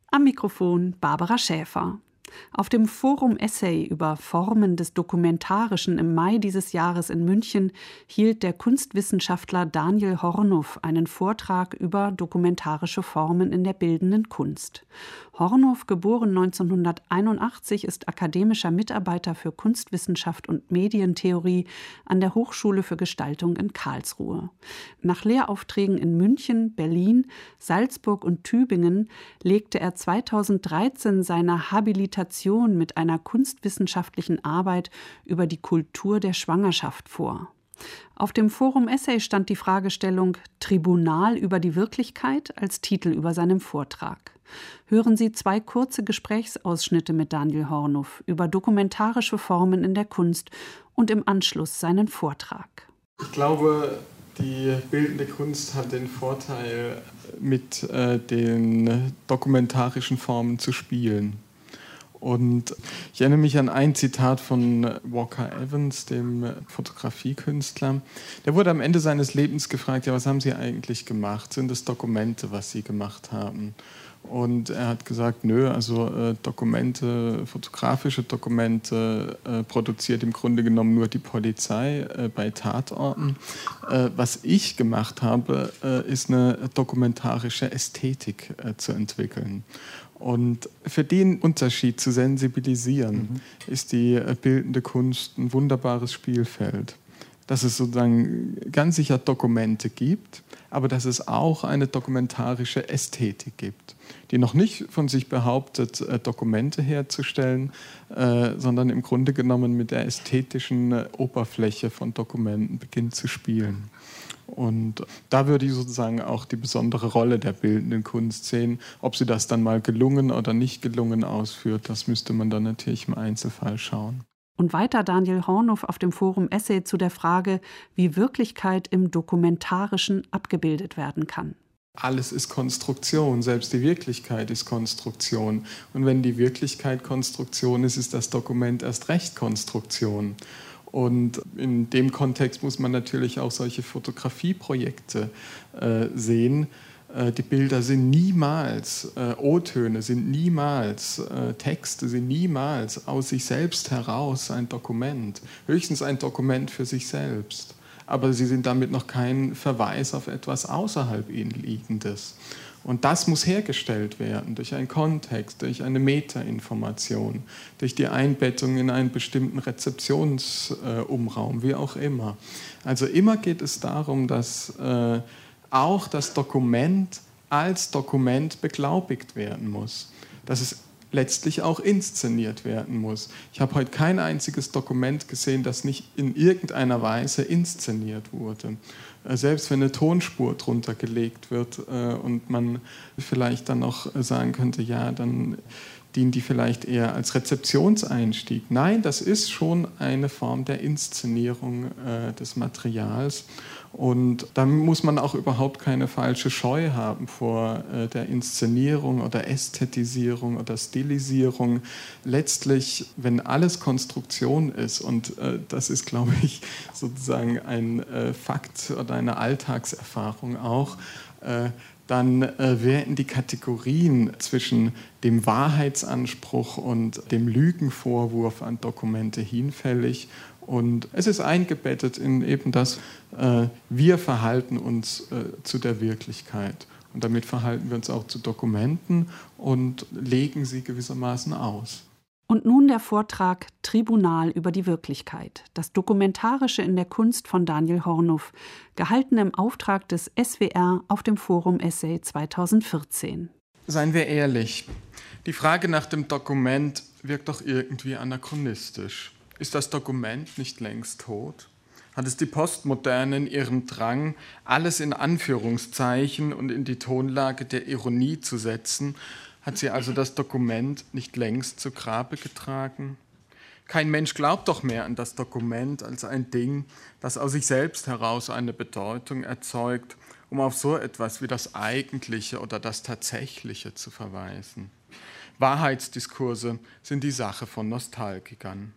Am Mikrofon Barbara Schäfer. Auf dem Forum Essay über Formen des Dokumentarischen im Mai dieses Jahres in München hielt der Kunstwissenschaftler Daniel Hornuf einen Vortrag über dokumentarische Formen in der bildenden Kunst. Hornuf, geboren 1981, ist akademischer Mitarbeiter für Kunstwissenschaft und Medientheorie an der Hochschule für Gestaltung in Karlsruhe. Nach Lehraufträgen in München, Berlin, Salzburg und Tübingen legte er 2013 seine Habilitation mit einer kunstwissenschaftlichen Arbeit über die Kultur der Schwangerschaft vor. Auf dem Forum Essay stand die Fragestellung »Tribunal über die Wirklichkeit« als Titel über seinem Vortrag. Hören Sie 2 kurze Gesprächsausschnitte mit Daniel Hornuf über dokumentarische Formen in der Kunst und im Anschluss seinen Vortrag. Ich glaube, die bildende Kunst hat den Vorteil, mit den dokumentarischen Formen zu spielen. Und ich erinnere mich an ein Zitat von Walker Evans, dem Fotografiekünstler. Der wurde am Ende seines Lebens gefragt, ja, was haben Sie eigentlich gemacht? Sind es Dokumente, was Sie gemacht haben? Und er hat gesagt, nö, also Dokumente, fotografische Dokumente produziert im Grunde genommen nur die Polizei bei Tatorten. Was ich gemacht habe, ist eine dokumentarische Ästhetik zu entwickeln. Und für den Unterschied zu sensibilisieren, ist die bildende Kunst ein wunderbares Spielfeld. Dass es sozusagen ganz sicher Dokumente gibt, aber dass es auch eine dokumentarische Ästhetik gibt, die noch nicht von sich behauptet, Dokumente herzustellen, sondern im Grunde genommen mit der ästhetischen Oberfläche von Dokumenten beginnt zu spielen. Und da würde ich sozusagen auch die besondere Rolle der bildenden Kunst sehen. Ob sie das dann mal gelungen oder nicht gelungen ausführt, das müsste man dann natürlich im Einzelfall schauen. Und weiter Daniel Hornuf auf dem Forum Essay zu der Frage, wie Wirklichkeit im Dokumentarischen abgebildet werden kann. Alles ist Konstruktion, selbst die Wirklichkeit ist Konstruktion. Und wenn die Wirklichkeit Konstruktion ist, ist das Dokument erst recht Konstruktion. Und in dem Kontext muss man natürlich auch solche Fotografieprojekte sehen. Die Bilder sind niemals O-Töne, sind niemals Texte, sind niemals aus sich selbst heraus ein Dokument. Höchstens ein Dokument für sich selbst. Aber sie sind damit noch kein Verweis auf etwas außerhalb ihnen Liegendes. Und das muss hergestellt werden durch einen Kontext, durch eine Metainformation, durch die Einbettung in einen bestimmten Rezeptionsumraum, wie auch immer. Also immer geht es darum, dass auch das Dokument als Dokument beglaubigt werden muss, dass es letztlich auch inszeniert werden muss. Ich habe heute kein einziges Dokument gesehen, das nicht in irgendeiner Weise inszeniert wurde. Selbst wenn eine Tonspur drunter gelegt wird und man vielleicht dann noch sagen könnte, ja, dann dient die vielleicht eher als Rezeptionseinstieg. Nein, das ist schon eine Form der Inszenierung des Materials. Und da muss man auch überhaupt keine falsche Scheu haben vor der Inszenierung oder Ästhetisierung oder Stilisierung. Letztlich, wenn alles Konstruktion ist, und das ist, glaube ich, sozusagen ein Fakt oder eine Alltagserfahrung auch, dann werden die Kategorien zwischen dem Wahrheitsanspruch und dem Lügenvorwurf an Dokumente hinfällig. Und es ist eingebettet in eben das, wir verhalten uns zu der Wirklichkeit. Und damit verhalten wir uns auch zu Dokumenten und legen sie gewissermaßen aus. Und nun der Vortrag »Tribunal über die Wirklichkeit«, das Dokumentarische in der Kunst von Daniel Hornuf, gehalten im Auftrag des SWR auf dem Forum Essay 2014. Seien wir ehrlich, die Frage nach dem Dokument wirkt doch irgendwie anachronistisch. Ist das Dokument nicht längst tot? Hat es die Postmoderne in ihrem Drang, alles in Anführungszeichen und in die Tonlage der Ironie zu setzen, hat sie also das Dokument nicht längst zu Grabe getragen? Kein Mensch glaubt doch mehr an das Dokument als ein Ding, das aus sich selbst heraus eine Bedeutung erzeugt, um auf so etwas wie das Eigentliche oder das Tatsächliche zu verweisen. Wahrheitsdiskurse sind die Sache von Nostalgikern.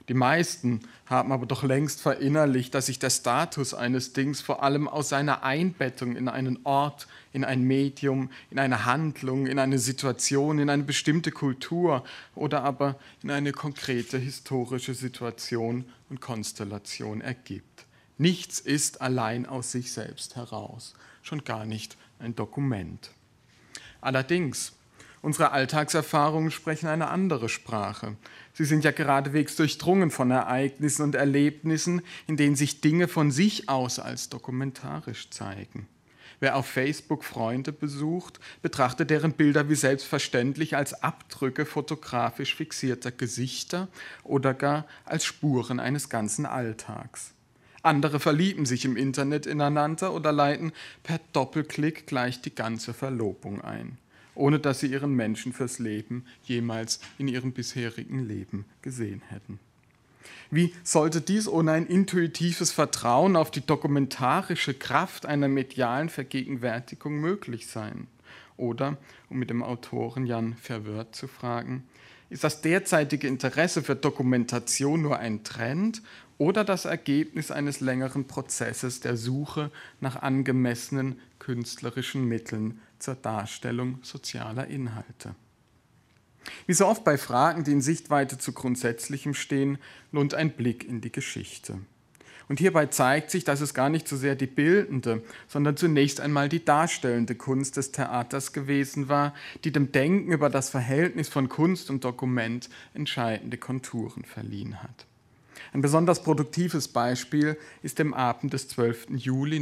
Die meisten haben aber doch längst verinnerlicht, dass sich der Status eines Dings vor allem aus seiner Einbettung in einen Ort, in ein Medium, in eine Handlung, in eine Situation, in eine bestimmte Kultur oder aber in eine konkrete historische Situation und Konstellation ergibt. Nichts ist allein aus sich selbst heraus, schon gar nicht ein Dokument. Allerdings, unsere Alltagserfahrungen sprechen eine andere Sprache. Sie sind ja geradewegs durchdrungen von Ereignissen und Erlebnissen, in denen sich Dinge von sich aus als dokumentarisch zeigen. Wer auf Facebook Freunde besucht, betrachtet deren Bilder wie selbstverständlich als Abdrücke fotografisch fixierter Gesichter oder gar als Spuren eines ganzen Alltags. Andere verlieben sich im Internet ineinander oder leiten per Doppelklick gleich die ganze Verlobung ein, ohne dass sie ihren Menschen fürs Leben jemals in ihrem bisherigen Leben gesehen hätten. Wie sollte dies ohne ein intuitives Vertrauen auf die dokumentarische Kraft einer medialen Vergegenwärtigung möglich sein? Oder, um mit dem Autoren Jan Verwörth zu fragen, ist das derzeitige Interesse für Dokumentation nur ein Trend oder das Ergebnis eines längeren Prozesses der Suche nach angemessenen künstlerischen Mitteln zur Darstellung sozialer Inhalte? Wie so oft bei Fragen, die in Sichtweite zu Grundsätzlichem stehen, lohnt ein Blick in die Geschichte. Und hierbei zeigt sich, dass es gar nicht so sehr die bildende, sondern zunächst einmal die darstellende Kunst des Theaters gewesen war, die dem Denken über das Verhältnis von Kunst und Dokument entscheidende Konturen verliehen hat. Ein besonders produktives Beispiel ist dem Abend des 12. Juli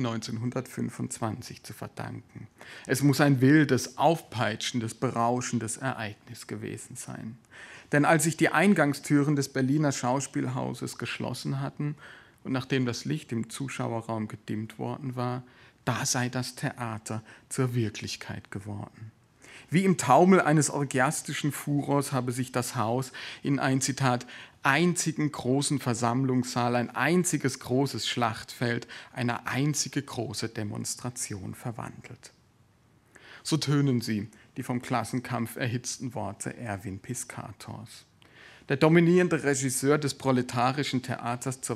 1925 zu verdanken. Es muss ein wildes, aufpeitschendes, berauschendes Ereignis gewesen sein. Denn als sich die Eingangstüren des Berliner Schauspielhauses geschlossen hatten und nachdem das Licht im Zuschauerraum gedimmt worden war, da sei das Theater zur Wirklichkeit geworden. Wie im Taumel eines orgiastischen Furors habe sich das Haus in ein, Zitat, einzigen großen Versammlungssaal, ein einziges großes Schlachtfeld, eine einzige große Demonstration verwandelt. So tönen sie, die vom Klassenkampf erhitzten Worte Erwin Piscators. Der dominierende Regisseur des proletarischen Theaters zur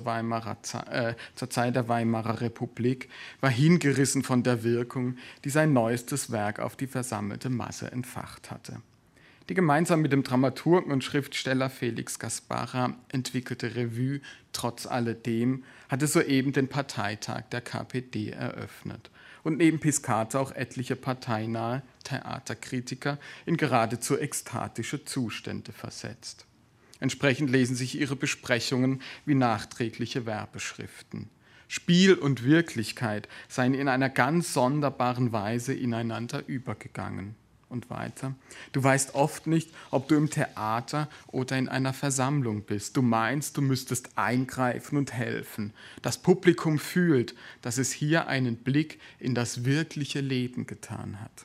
Zeit der Weimarer Republik war hingerissen von der Wirkung, die sein neuestes Werk auf die versammelte Masse entfacht hatte. Die gemeinsam mit dem Dramaturgen und Schriftsteller Felix Gaspara entwickelte Revue Trotz alledem hatte soeben den Parteitag der KPD eröffnet und neben Piscator auch etliche parteinahe Theaterkritiker in geradezu ekstatische Zustände versetzt. Entsprechend lesen sich ihre Besprechungen wie nachträgliche Werbeschriften. Spiel und Wirklichkeit seien in einer ganz sonderbaren Weise ineinander übergegangen. Und weiter, du weißt oft nicht, ob du im Theater oder in einer Versammlung bist. Du meinst, du müsstest eingreifen und helfen. Das Publikum fühlt, dass es hier einen Blick in das wirkliche Leben getan hat.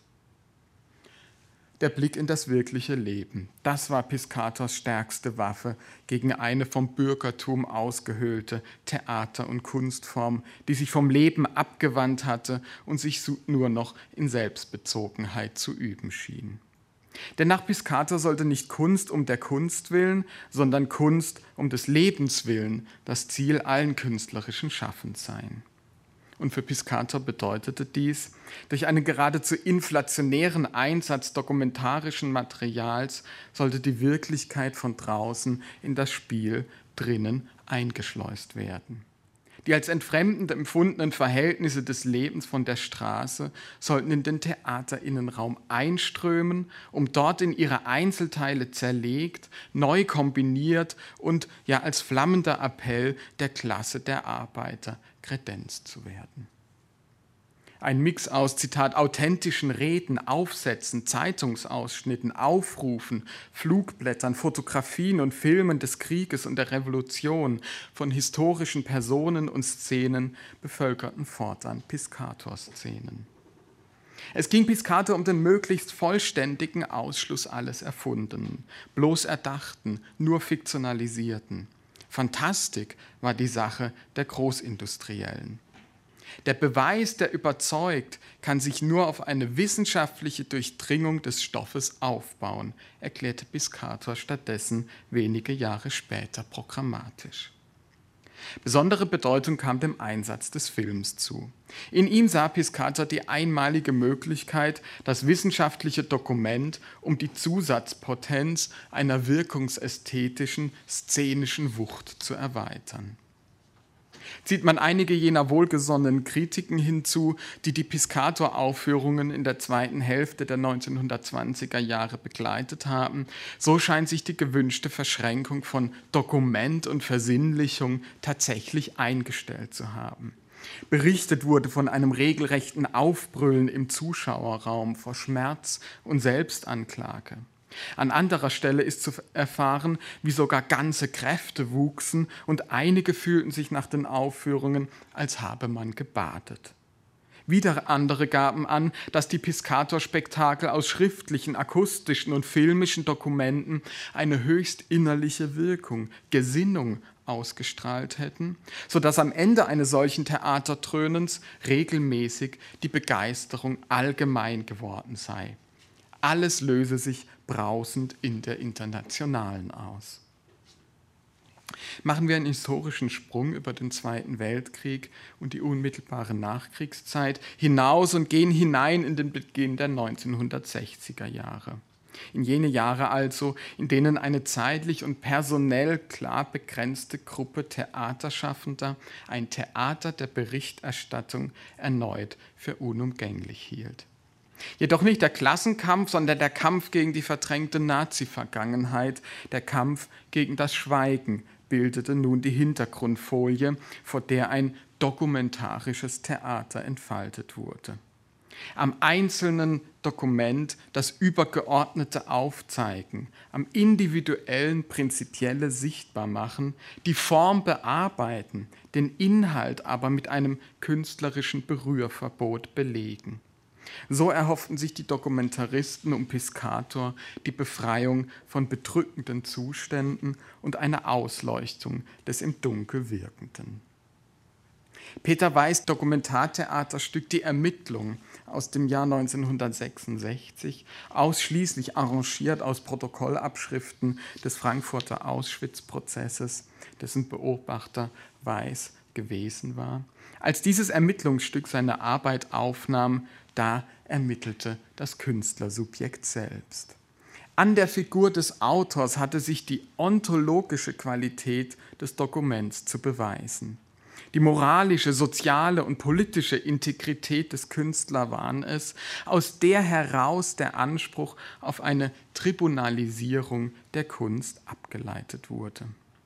Der Blick in das wirkliche Leben, das war Piscators stärkste Waffe gegen eine vom Bürgertum ausgehöhlte Theater- und Kunstform, die sich vom Leben abgewandt hatte und sich nur noch in Selbstbezogenheit zu üben schien. Denn nach Piscator sollte nicht Kunst um der Kunst willen, sondern Kunst um des Lebens willen das Ziel allen künstlerischen Schaffens sein. Und für Piscator bedeutete dies, durch einen geradezu inflationären Einsatz dokumentarischen Materials sollte die Wirklichkeit von draußen in das Spiel drinnen eingeschleust werden. Die als entfremdend empfundenen Verhältnisse des Lebens von der Straße sollten in den Theaterinnenraum einströmen, um dort in ihre Einzelteile zerlegt, neu kombiniert und ja als flammender Appell der Klasse der Arbeiter kredenzt zu werden. Ein Mix aus, Zitat, authentischen Reden, Aufsätzen, Zeitungsausschnitten, Aufrufen, Flugblättern, Fotografien und Filmen des Krieges und der Revolution, von historischen Personen und Szenen bevölkerten fortan Piscator-Szenen. Es ging Piscator um den möglichst vollständigen Ausschluss alles Erfundenen, bloß Erdachten, nur Fiktionalisierten. Fantastik war die Sache der Großindustriellen. Der Beweis, der überzeugt, kann sich nur auf eine wissenschaftliche Durchdringung des Stoffes aufbauen, erklärte Piscator stattdessen wenige Jahre später programmatisch. Besondere Bedeutung kam dem Einsatz des Films zu. In ihm sah Piscator die einmalige Möglichkeit, das wissenschaftliche Dokument um die Zusatzpotenz einer wirkungsästhetischen, szenischen Wucht zu erweitern. Zieht man einige jener wohlgesonnenen Kritiken hinzu, die die Piscator-Aufführungen in der zweiten Hälfte der 1920er Jahre begleitet haben, so scheint sich die gewünschte Verschränkung von Dokument und Versinnlichung tatsächlich eingestellt zu haben. Berichtet wurde von einem regelrechten Aufbrüllen im Zuschauerraum vor Schmerz und Selbstanklage. An anderer Stelle ist zu erfahren, wie sogar ganze Kräfte wuchsen und einige fühlten sich nach den Aufführungen, als habe man gebadet. Wieder andere gaben an, dass die Piscator-Spektakel aus schriftlichen, akustischen und filmischen Dokumenten eine höchst innerliche Wirkung, Gesinnung ausgestrahlt hätten, sodass am Ende eines solchen Theatertrönens regelmäßig die Begeisterung allgemein geworden sei. Alles löse sich brausend in der Internationalen aus. Machen wir einen historischen Sprung über den Zweiten Weltkrieg und die unmittelbare Nachkriegszeit hinaus und gehen hinein in den Beginn der 1960er Jahre. In jene Jahre also, in denen eine zeitlich und personell klar begrenzte Gruppe Theaterschaffender ein Theater der Berichterstattung erneut für unumgänglich hielt. Jedoch nicht der Klassenkampf, sondern der Kampf gegen die verdrängte Nazi-Vergangenheit, der Kampf gegen das Schweigen bildete nun die Hintergrundfolie, vor der ein dokumentarisches Theater entfaltet wurde. Am einzelnen Dokument das übergeordnete Aufzeigen, am individuellen prinzipielle Sichtbarmachen, die Form bearbeiten, den Inhalt aber mit einem künstlerischen Berührverbot belegen. So erhofften sich die Dokumentaristen um Piscator die Befreiung von bedrückenden Zuständen und eine Ausleuchtung des im Dunkel Wirkenden. Peter Weiß' Dokumentartheaterstück Die Ermittlung aus dem Jahr 1966, ausschließlich arrangiert aus Protokollabschriften des Frankfurter Auschwitz-Prozesses, dessen Beobachter Weiß gewesen war. Als dieses Ermittlungsstück seine Arbeit aufnahm, da ermittelte das Künstlersubjekt selbst. An der Figur des Autors hatte sich die ontologische Qualität des Dokuments zu beweisen. Die moralische, soziale und politische Integrität des Künstlers waren es, aus der heraus der Anspruch auf eine Tribunalisierung der Kunst abgeleitet wurde.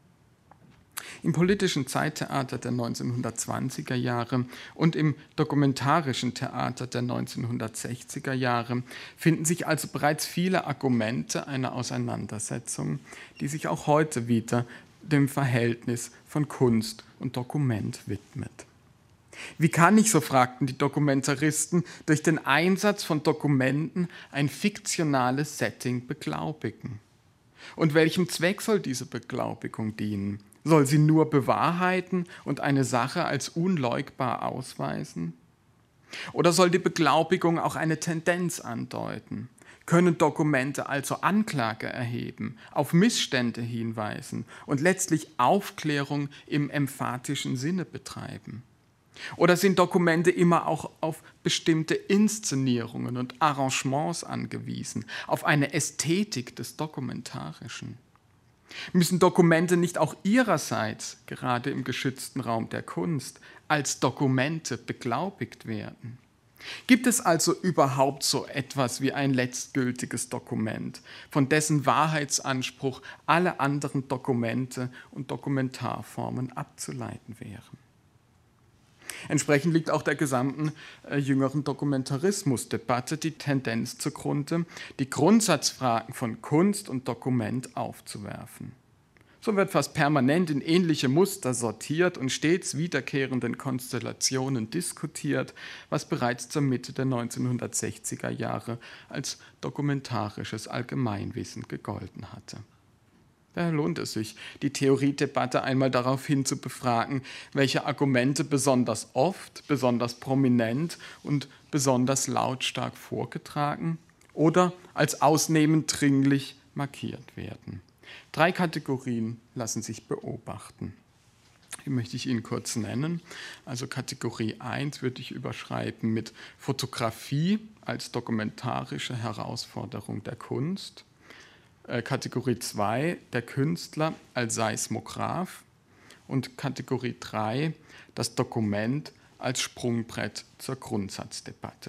Im politischen Zeittheater der 1920er Jahre und im dokumentarischen Theater der 1960er Jahre finden sich also bereits viele Argumente einer Auseinandersetzung, die sich auch heute wieder dem Verhältnis von Kunst und Dokument widmet. Wie kann ich, so fragten die Dokumentaristen, durch den Einsatz von Dokumenten ein fiktionales Setting beglaubigen? Und welchem Zweck soll diese Beglaubigung dienen? Soll sie nur bewahrheiten und eine Sache als unleugbar ausweisen? Oder soll die Beglaubigung auch eine Tendenz andeuten? Können Dokumente also Anklage erheben, auf Missstände hinweisen und letztlich Aufklärung im emphatischen Sinne betreiben? Oder sind Dokumente immer auch auf bestimmte Inszenierungen und Arrangements angewiesen, auf eine Ästhetik des Dokumentarischen? Müssen Dokumente nicht auch ihrerseits, gerade im geschützten Raum der Kunst, als Dokumente beglaubigt werden? Gibt es also überhaupt so etwas wie ein letztgültiges Dokument, von dessen Wahrheitsanspruch alle anderen Dokumente und Dokumentarformen abzuleiten wären? Entsprechend liegt auch der gesamten jüngeren Dokumentarismusdebatte die Tendenz zugrunde, die Grundsatzfragen von Kunst und Dokument aufzuwerfen. So wird fast permanent in ähnliche Muster sortiert und stets wiederkehrenden Konstellationen diskutiert, was bereits zur Mitte der 1960er Jahre als dokumentarisches Allgemeinwissen gegolten hatte. Da lohnt es sich, die Theoriedebatte einmal daraufhin zu befragen, welche Argumente besonders oft, besonders prominent und besonders lautstark vorgetragen oder als ausnehmend dringlich markiert werden. 3 Kategorien lassen sich beobachten. Die möchte ich Ihnen kurz nennen. Also Kategorie 1 würde ich überschreiben mit Fotografie als dokumentarische Herausforderung der Kunst. Kategorie 2, der Künstler als Seismograph. Und Kategorie 3, das Dokument als Sprungbrett zur Grundsatzdebatte.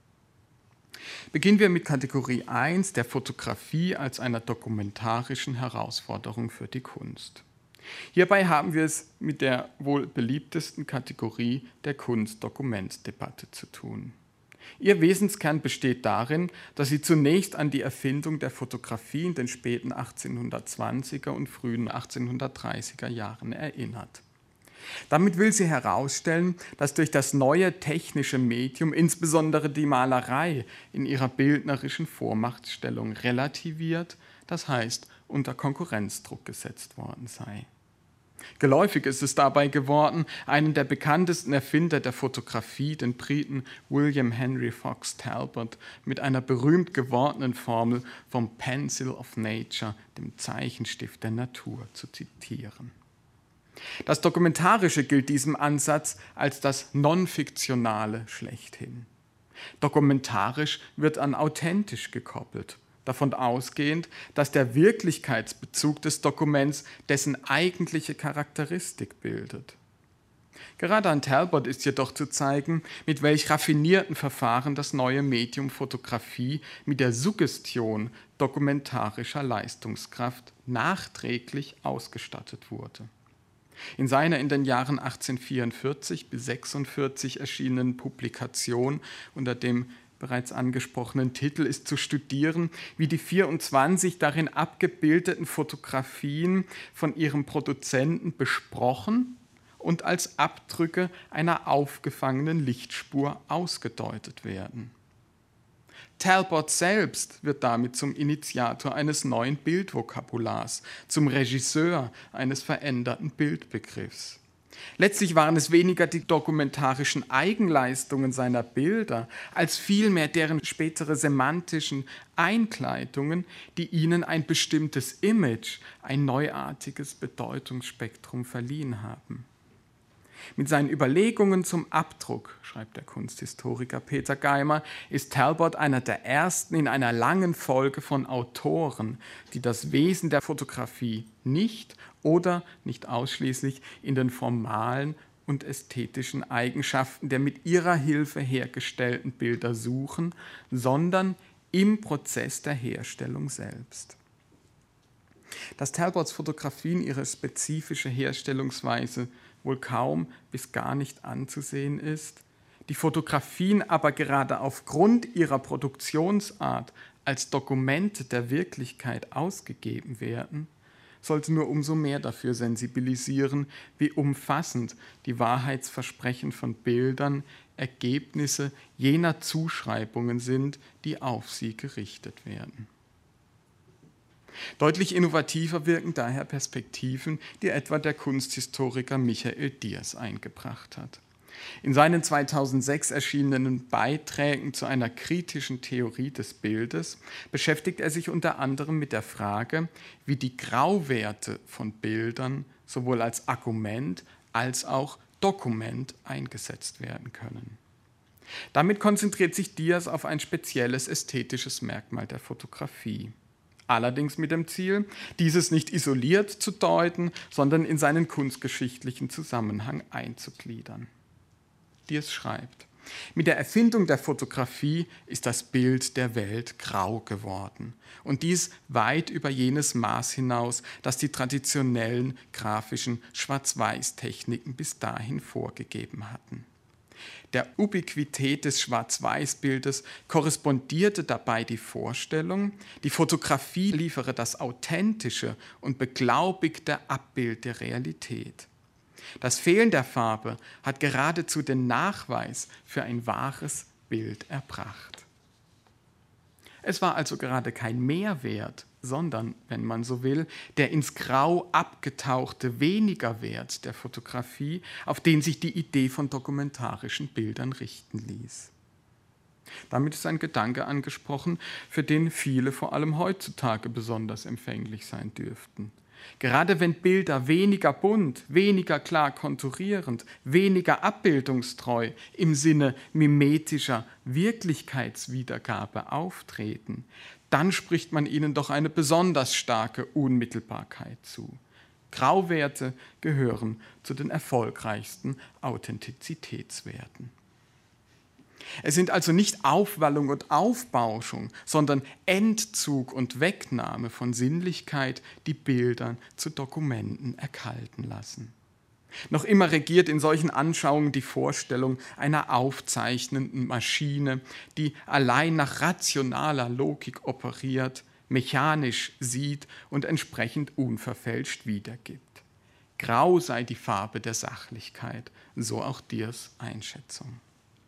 Beginnen wir mit Kategorie 1, der Fotografie als einer dokumentarischen Herausforderung für die Kunst. Hierbei haben wir es mit der wohl beliebtesten Kategorie der Kunst-Dokument-Debatte zu tun. Ihr Wesenskern besteht darin, dass sie zunächst an die Erfindung der Fotografie in den späten 1820er und frühen 1830er Jahren erinnert. Damit will sie herausstellen, dass durch das neue technische Medium insbesondere die Malerei in ihrer bildnerischen Vormachtstellung relativiert, das heißt unter Konkurrenzdruck gesetzt worden sei. Geläufig ist es dabei geworden, einen der bekanntesten Erfinder der Fotografie, den Briten William Henry Fox Talbot, mit einer berühmt gewordenen Formel vom Pencil of Nature, dem Zeichenstift der Natur, zu zitieren. Das Dokumentarische gilt diesem Ansatz als das Non-Fiktionale schlechthin. Dokumentarisch wird an authentisch gekoppelt, davon ausgehend, dass der Wirklichkeitsbezug des Dokuments dessen eigentliche Charakteristik bildet. Gerade an Talbot ist jedoch zu zeigen, mit welch raffinierten Verfahren das neue Medium Fotografie mit der Suggestion dokumentarischer Leistungskraft nachträglich ausgestattet wurde. In seiner in den Jahren 1844 bis 1846 erschienenen Publikation unter dem bereits angesprochenen Titel ist zu studieren, wie die 24 darin abgebildeten Fotografien von ihrem Produzenten besprochen und als Abdrücke einer aufgefangenen Lichtspur ausgedeutet werden. Talbot selbst wird damit zum Initiator eines neuen Bildvokabulars, zum Regisseur eines veränderten Bildbegriffs. Letztlich waren es weniger die dokumentarischen Eigenleistungen seiner Bilder, als vielmehr deren spätere semantischen Einkleidungen, die ihnen ein bestimmtes Image, ein neuartiges Bedeutungsspektrum verliehen haben. Mit seinen Überlegungen zum Abdruck, schreibt der Kunsthistoriker Peter Geimer, ist Talbot einer der ersten in einer langen Folge von Autoren, die das Wesen der Fotografie nicht oder nicht ausschließlich in den formalen und ästhetischen Eigenschaften der mit ihrer Hilfe hergestellten Bilder suchen, sondern im Prozess der Herstellung selbst. Dass Talbots Fotografien ihre spezifische Herstellungsweise wohl kaum bis gar nicht anzusehen ist, die Fotografien aber gerade aufgrund ihrer Produktionsart als Dokumente der Wirklichkeit ausgegeben werden, sollte nur umso mehr dafür sensibilisieren, wie umfassend die Wahrheitsversprechen von Bildern Ergebnisse jener Zuschreibungen sind, die auf sie gerichtet werden. Deutlich innovativer wirken daher Perspektiven, die etwa der Kunsthistoriker Michael Diers eingebracht hat. In seinen 2006 erschienenen Beiträgen zu einer kritischen Theorie des Bildes beschäftigt er sich unter anderem mit der Frage, wie die Grauwerte von Bildern sowohl als Argument als auch Dokument eingesetzt werden können. Damit konzentriert sich Diers auf ein spezielles ästhetisches Merkmal der Fotografie. Allerdings mit dem Ziel, dieses nicht isoliert zu deuten, sondern in seinen kunstgeschichtlichen Zusammenhang einzugliedern. Diers schreibt: Mit der Erfindung der Fotografie ist das Bild der Welt grau geworden. Und dies weit über jenes Maß hinaus, das die traditionellen grafischen Schwarz-Weiß-Techniken bis dahin vorgegeben hatten. Der Ubiquität des Schwarz-Weiß-Bildes korrespondierte dabei die Vorstellung, die Fotografie liefere das authentische und beglaubigte Abbild der Realität. Das Fehlen der Farbe hat geradezu den Nachweis für ein wahres Bild erbracht. Es war also gerade kein Mehrwert, sondern, wenn man so will, der ins Grau abgetauchte Wenigerwert der Fotografie, auf den sich die Idee von dokumentarischen Bildern richten ließ. Damit ist ein Gedanke angesprochen, für den viele vor allem heutzutage besonders empfänglich sein dürften. Gerade wenn Bilder weniger bunt, weniger klar konturierend, weniger abbildungstreu im Sinne mimetischer Wirklichkeitswiedergabe auftreten, dann spricht man ihnen doch eine besonders starke Unmittelbarkeit zu. Grauwerte gehören zu den erfolgreichsten Authentizitätswerten. Es sind also nicht Aufwallung und Aufbauschung, sondern Entzug und Wegnahme von Sinnlichkeit, die Bilder zu Dokumenten erkalten lassen. Noch immer regiert in solchen Anschauungen die Vorstellung einer aufzeichnenden Maschine, die allein nach rationaler Logik operiert, mechanisch sieht und entsprechend unverfälscht wiedergibt. Grau sei die Farbe der Sachlichkeit, so auch Dirrs Einschätzung.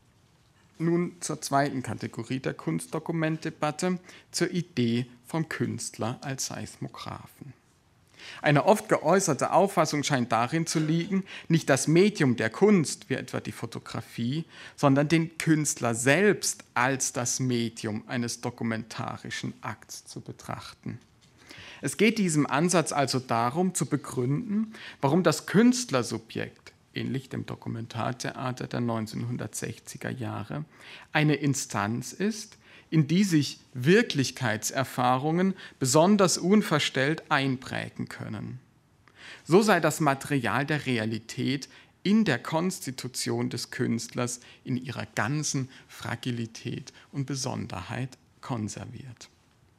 Nun zur zweiten Kategorie der Kunstdokumentdebatte, zur Idee vom Künstler als Seismographen. Eine oft geäußerte Auffassung scheint darin zu liegen, nicht das Medium der Kunst, wie etwa die Fotografie, sondern den Künstler selbst als das Medium eines dokumentarischen Akts zu betrachten. Es geht diesem Ansatz also darum, zu begründen, warum das Künstlersubjekt, ähnlich dem Dokumentartheater der 1960er Jahre, eine Instanz ist, in die sich Wirklichkeitserfahrungen besonders unverstellt einprägen können. So sei das Material der Realität in der Konstitution des Künstlers in ihrer ganzen Fragilität und Besonderheit konserviert.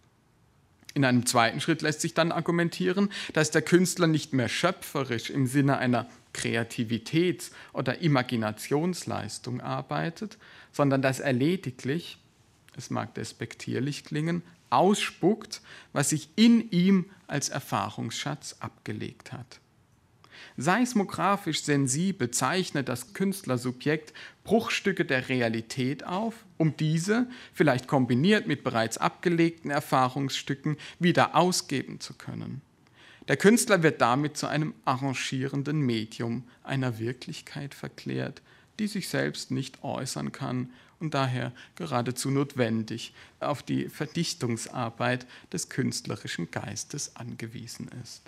In einem zweiten Schritt lässt sich dann argumentieren, dass der Künstler nicht mehr schöpferisch im Sinne einer Kreativitäts- oder Imaginationsleistung arbeitet, sondern dass er lediglich, es mag despektierlich klingen, ausspuckt, was sich in ihm als Erfahrungsschatz abgelegt hat. Seismographisch sensibel zeichnet das Künstlersubjekt Bruchstücke der Realität auf, um diese, vielleicht kombiniert mit bereits abgelegten Erfahrungsstücken, wieder ausgeben zu können. Der Künstler wird damit zu einem arrangierenden Medium einer Wirklichkeit verklärt, die sich selbst nicht äußern kann und daher geradezu notwendig auf die Verdichtungsarbeit des künstlerischen Geistes angewiesen ist.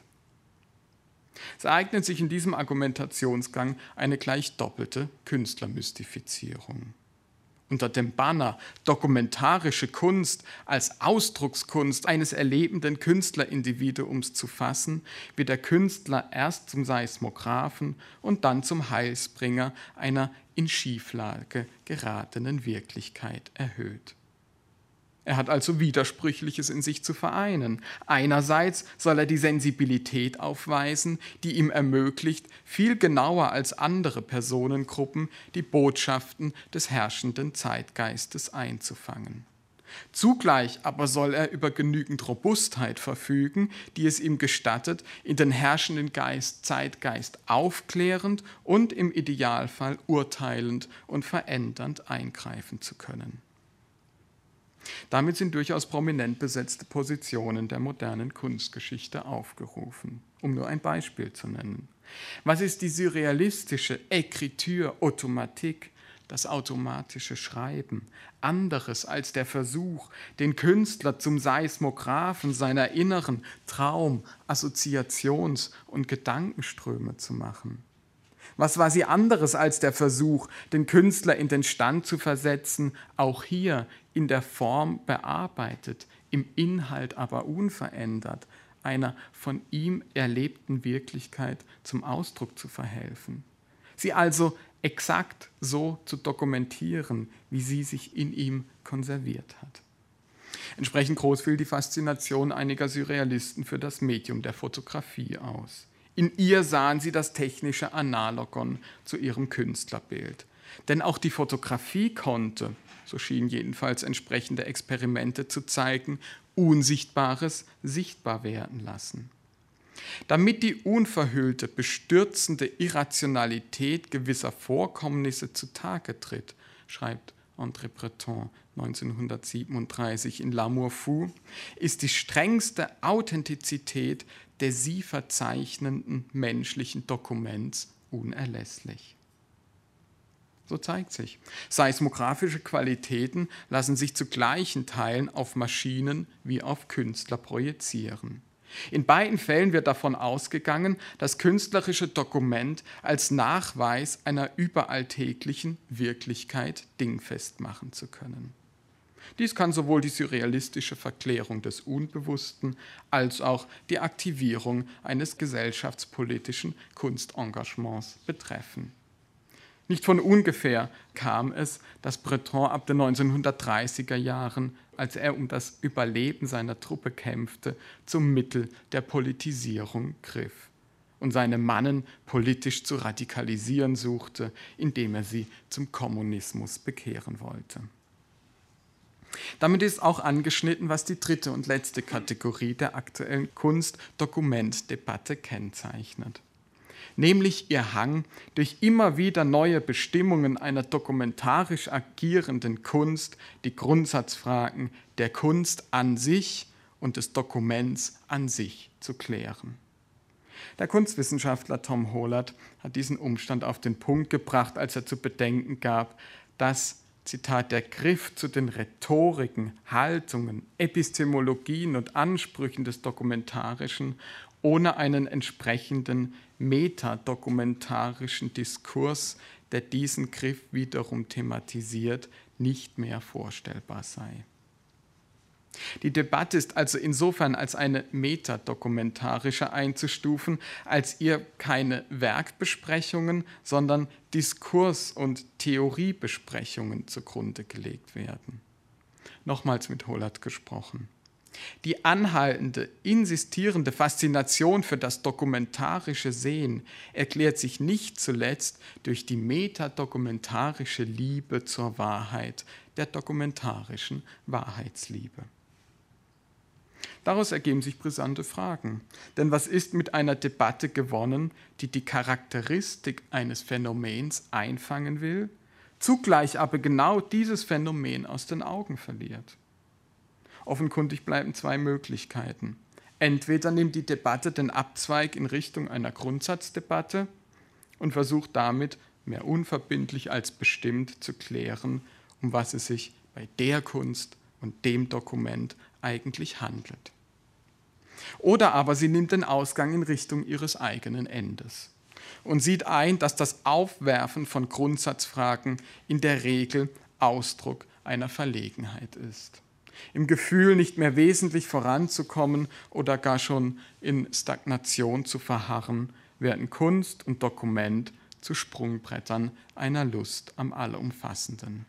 Es ereignet sich in diesem Argumentationsgang eine gleich doppelte Künstlermystifizierung. Unter dem Banner dokumentarische Kunst als Ausdruckskunst eines erlebenden Künstlerindividuums zu fassen, wird der Künstler erst zum Seismographen und dann zum Heilsbringer einer in Schieflage geratenen Wirklichkeit erhöht. Er hat also Widersprüchliches in sich zu vereinen. Einerseits soll er die Sensibilität aufweisen, die ihm ermöglicht, viel genauer als andere Personengruppen die Botschaften des herrschenden Zeitgeistes einzufangen. Zugleich aber soll er über genügend Robustheit verfügen, die es ihm gestattet, in den herrschenden Zeitgeist aufklärend und im Idealfall urteilend und verändernd eingreifen zu können. Damit sind durchaus prominent besetzte Positionen der modernen Kunstgeschichte aufgerufen, um nur ein Beispiel zu nennen. Was ist die surrealistische Écriture automatique, das automatische Schreiben, anderes als der Versuch, den Künstler zum Seismographen seiner inneren Traum-, Assoziations- und Gedankenströme zu machen? Was war sie anderes als der Versuch, den Künstler in den Stand zu versetzen, auch hier in der Form bearbeitet, im Inhalt aber unverändert, einer von ihm erlebten Wirklichkeit zum Ausdruck zu verhelfen? Sie also exakt so zu dokumentieren, wie sie sich in ihm konserviert hat. Entsprechend groß fiel die Faszination einiger Surrealisten für das Medium der Fotografie aus. In ihr sahen sie das technische Analogon zu ihrem Künstlerbild. Denn auch die Fotografie konnte, so schienen jedenfalls entsprechende Experimente zu zeigen, Unsichtbares sichtbar werden lassen. Damit die unverhüllte, bestürzende Irrationalität gewisser Vorkommnisse zutage tritt, schreibt André Breton 1937 in L'amour fou, ist die strengste Authentizität des sie verzeichnenden menschlichen Dokuments unerlässlich. So zeigt sich, seismografische Qualitäten lassen sich zu gleichen Teilen auf Maschinen wie auf Künstler projizieren. In beiden Fällen wird davon ausgegangen, das künstlerische Dokument als Nachweis einer überalltäglichen Wirklichkeit dingfest machen zu können. Dies kann sowohl die surrealistische Verklärung des Unbewussten als auch die Aktivierung eines gesellschaftspolitischen Kunstengagements betreffen. Nicht von ungefähr kam es, dass Breton ab den 1930er Jahren, als er um das Überleben seiner Truppe kämpfte, zum Mittel der Politisierung griff und seine Mannen politisch zu radikalisieren suchte, indem er sie zum Kommunismus bekehren wollte. Damit ist auch angeschnitten, was die dritte und letzte Kategorie der aktuellen Kunst-Dokument-Debatte kennzeichnet. Nämlich ihr Hang, durch immer wieder neue Bestimmungen einer dokumentarisch agierenden Kunst die Grundsatzfragen der Kunst an sich und des Dokuments an sich zu klären. Der Kunstwissenschaftler Tom Hollert hat diesen Umstand auf den Punkt gebracht, als er zu bedenken gab, dass, Zitat, der Griff zu den Rhetoriken, Haltungen, Epistemologien und Ansprüchen des Dokumentarischen ohne einen entsprechenden metadokumentarischen Diskurs, der diesen Griff wiederum thematisiert, nicht mehr vorstellbar sei. Die Debatte ist also insofern als eine metadokumentarische einzustufen, als ihr keine Werkbesprechungen, sondern Diskurs- und Theoriebesprechungen zugrunde gelegt werden. Nochmals mit Hollert gesprochen. Die anhaltende, insistierende Faszination für das dokumentarische Sehen erklärt sich nicht zuletzt durch die metadokumentarische Liebe zur Wahrheit, der dokumentarischen Wahrheitsliebe. Daraus ergeben sich brisante Fragen. Denn was ist mit einer Debatte gewonnen, die die Charakteristik eines Phänomens einfangen will, zugleich aber genau dieses Phänomen aus den Augen verliert? Offenkundig bleiben zwei Möglichkeiten. Entweder nimmt die Debatte den Abzweig in Richtung einer Grundsatzdebatte und versucht damit, mehr unverbindlich als bestimmt zu klären, um was es sich bei der Kunst und dem Dokument eigentlich handelt. Oder aber sie nimmt den Ausgang in Richtung ihres eigenen Endes und sieht ein, dass das Aufwerfen von Grundsatzfragen in der Regel Ausdruck einer Verlegenheit ist. Im Gefühl, nicht mehr wesentlich voranzukommen oder gar schon in Stagnation zu verharren, werden Kunst und Dokument zu Sprungbrettern einer Lust am Allumfassenden.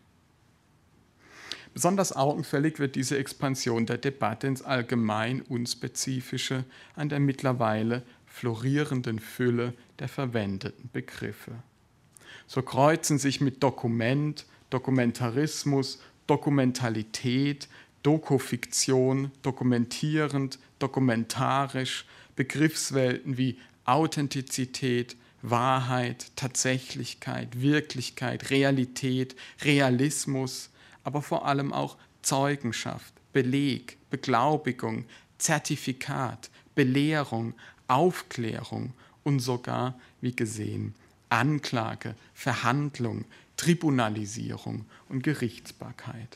Besonders augenfällig wird diese Expansion der Debatte ins allgemein Unspezifische an der mittlerweile florierenden Fülle der verwendeten Begriffe. So kreuzen sich mit Dokument, Dokumentarismus, Dokumentalität, Dokufiktion, dokumentierend, dokumentarisch, Begriffswelten wie Authentizität, Wahrheit, Tatsächlichkeit, Wirklichkeit, Realität, Realismus, aber vor allem auch Zeugenschaft, Beleg, Beglaubigung, Zertifikat, Belehrung, Aufklärung und sogar, wie gesehen, Anklage, Verhandlung, Tribunalisierung und Gerichtsbarkeit.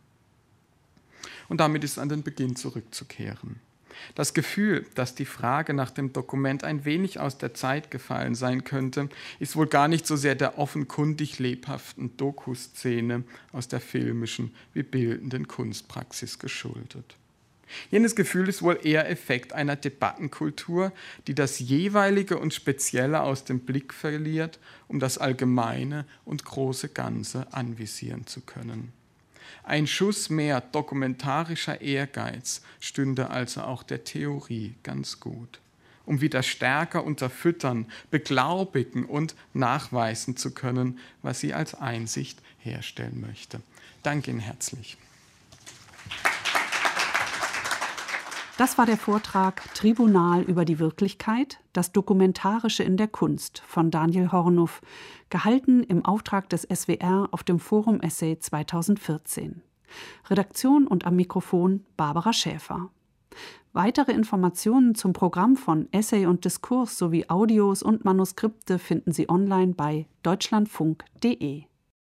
Und damit ist an den Beginn zurückzukehren. Das Gefühl, dass die Frage nach dem Dokument ein wenig aus der Zeit gefallen sein könnte, ist wohl gar nicht so sehr der offenkundig lebhaften Doku-Szene aus der filmischen wie bildenden Kunstpraxis geschuldet. Jenes Gefühl ist wohl eher Effekt einer Debattenkultur, die das Jeweilige und Spezielle aus dem Blick verliert, um das Allgemeine und große Ganze anvisieren zu können. Ein Schuss mehr dokumentarischer Ehrgeiz stünde also auch der Theorie ganz gut, um wieder stärker unterfüttern, beglaubigen und nachweisen zu können, was sie als Einsicht herstellen möchte. Danke Ihnen herzlich. Das war der Vortrag Tribunal über die Wirklichkeit, das Dokumentarische in der Kunst von Daniel Hornuff, gehalten im Auftrag des SWR auf dem Forum Essay 2014. Redaktion und am Mikrofon Barbara Schäfer. Weitere Informationen zum Programm von Essay und Diskurs sowie Audios und Manuskripte finden Sie online bei deutschlandfunk.de.